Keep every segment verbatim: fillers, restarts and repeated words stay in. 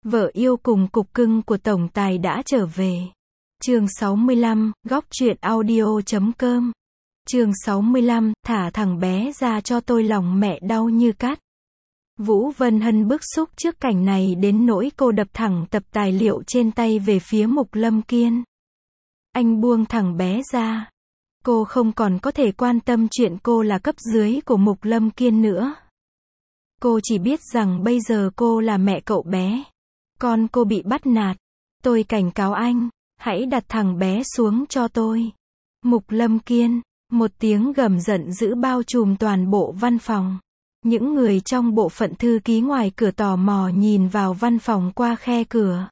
Vợ yêu cùng cục cưng của tổng tài đã trở về. Chương sáu mươi lăm, góc truyện audio chấm com. Chương sáu mươi lăm, thả thằng bé ra cho tôi, lòng mẹ đau như cắt. Vũ Vân Hân bức xúc trước cảnh này đến nỗi cô đập thẳng tập tài liệu trên tay về phía Mục Lâm Kiên. Anh buông thằng bé ra. Cô không còn có thể quan tâm chuyện cô là cấp dưới của Mục Lâm Kiên nữa. Cô chỉ biết rằng bây giờ cô là mẹ cậu bé. Con cô bị bắt nạt. Tôi cảnh cáo anh, hãy đặt thằng bé xuống cho tôi. Mục Lâm Kiên, một tiếng gầm giận dữ bao trùm toàn bộ văn phòng. Những người trong bộ phận thư ký ngoài cửa tò mò nhìn vào văn phòng qua khe cửa.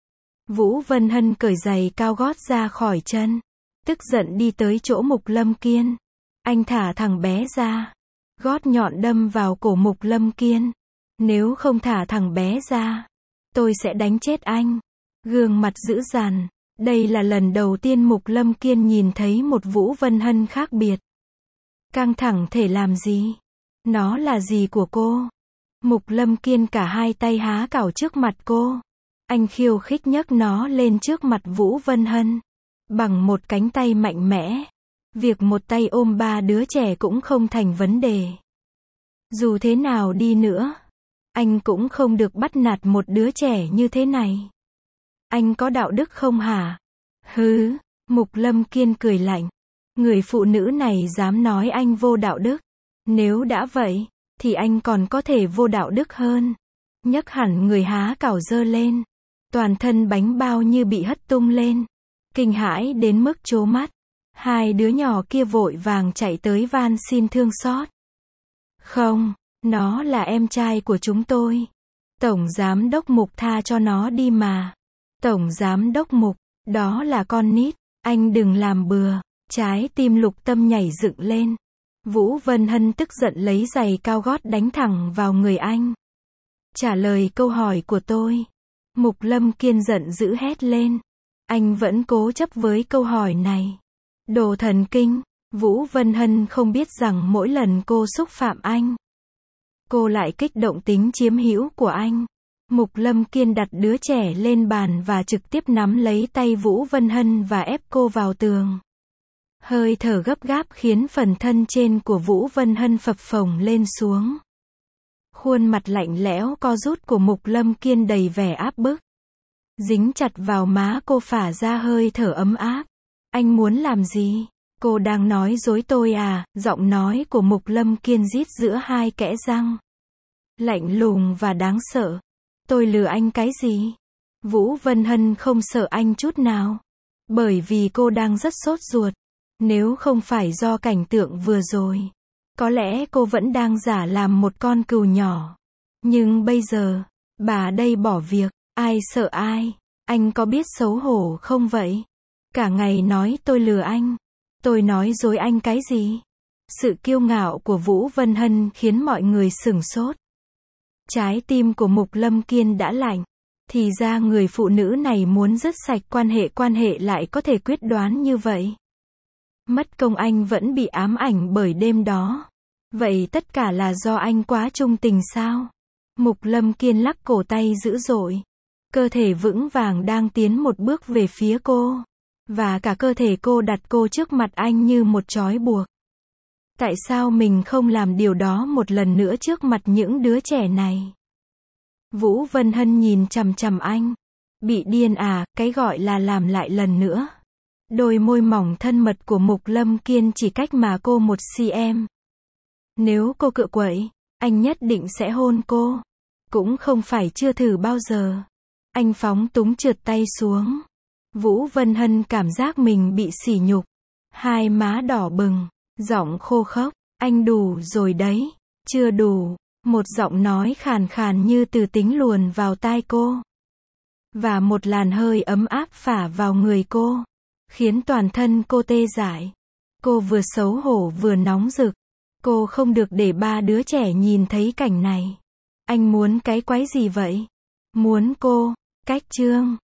Vũ Vân Hân cởi giày cao gót ra khỏi chân. Tức giận đi tới chỗ Mục Lâm Kiên. Anh thả thằng bé ra. Gót nhọn đâm vào cổ Mục Lâm Kiên. Nếu không thả thằng bé ra, tôi sẽ đánh chết anh. Gương mặt dữ dằn. Đây là lần đầu tiên Mục Lâm Kiên nhìn thấy một Vũ Vân Hân khác biệt. Căng thẳng thể làm gì? Nó là gì của cô? Mục Lâm Kiên cả hai tay há cào trước mặt cô. Anh khiêu khích nhấc nó lên trước mặt Vũ Vân Hân. Bằng một cánh tay mạnh mẽ. Việc một tay ôm ba đứa trẻ cũng không thành vấn đề. Dù thế nào đi nữa, anh cũng không được bắt nạt một đứa trẻ như thế này. Anh có đạo đức không hả? Hứ, Mục Lâm Kiên cười lạnh. Người phụ nữ này dám nói anh vô đạo đức. Nếu đã vậy, thì anh còn có thể vô đạo đức hơn. Nhấc hẳn người há cào giơ lên. Toàn thân bánh bao như bị hất tung lên. Kinh hãi đến mức trố mắt. Hai đứa nhỏ kia vội vàng chạy tới van xin thương xót. Không, nó là em trai của chúng tôi. Tổng giám đốc Mục tha cho nó đi mà. Tổng giám đốc Mục, đó là con nít, anh đừng làm bừa. Trái tim Lục Tâm nhảy dựng lên. Vũ Vân Hân tức giận lấy giày cao gót đánh thẳng vào người anh. Trả lời câu hỏi của tôi. Mục Lâm Kiên giận dữ hét lên. Anh vẫn cố chấp với câu hỏi này. Đồ thần kinh. Vũ Vân Hân không biết rằng mỗi lần cô xúc phạm anh, cô lại kích động tính chiếm hữu của anh. Mục Lâm Kiên đặt đứa trẻ lên bàn và trực tiếp nắm lấy tay Vũ Vân Hân và ép cô vào tường. Hơi thở gấp gáp khiến phần thân trên của Vũ Vân Hân phập phồng lên xuống. Khuôn mặt lạnh lẽo co rút của Mục Lâm Kiên đầy vẻ áp bức. Dính chặt vào má cô phả ra hơi thở ấm áp. Anh muốn làm gì? Cô đang nói dối tôi à? Giọng nói của Mục Lâm Kiên rít giữa hai kẽ răng. Lạnh lùng và đáng sợ. Tôi lừa anh cái gì? Vũ Vân Hân không sợ anh chút nào. Bởi vì cô đang rất sốt ruột. Nếu không phải do cảnh tượng vừa rồi, có lẽ cô vẫn đang giả làm một con cừu nhỏ. Nhưng bây giờ, bà đây bỏ việc, ai sợ ai? Anh có biết xấu hổ không vậy? Cả ngày nói tôi lừa anh. Tôi nói dối anh cái gì? Sự kiêu ngạo của Vũ Vân Hân khiến mọi người sửng sốt. Trái tim của Mục Lâm Kiên đã lạnh. Thì ra người phụ nữ này muốn dứt sạch quan hệ quan hệ lại có thể quyết đoán như vậy. Mất công anh vẫn bị ám ảnh bởi đêm đó. Vậy tất cả là do anh quá trung tình sao? Mục Lâm Kiên lắc cổ tay dữ dội. Cơ thể vững vàng đang tiến một bước về phía cô. Và cả cơ thể cô đặt cô trước mặt anh như một trói buộc. Tại sao mình không làm điều đó một lần nữa trước mặt những đứa trẻ này? Vũ Vân Hân nhìn chằm chằm anh. Bị điên à, cái gọi là làm lại lần nữa. Đôi môi mỏng thân mật của Mục Lâm Kiên chỉ cách mà cô một xăng-ti-mét. Nếu cô cựa quậy, anh nhất định sẽ hôn cô. Cũng không phải chưa thử bao giờ. Anh phóng túng trượt tay xuống. Vũ Vân Hân cảm giác mình bị sỉ nhục. Hai má đỏ bừng, giọng khô khốc. Anh đủ rồi đấy. Chưa đủ. Một giọng nói khàn khàn như từ tính luồn vào tai cô. Và một làn hơi ấm áp phả vào người cô. Khiến toàn thân cô tê dại. Cô vừa xấu hổ vừa nóng rực. Cô không được để ba đứa trẻ nhìn thấy cảnh này. Anh muốn cái quái gì vậy? Muốn cô, cách trương.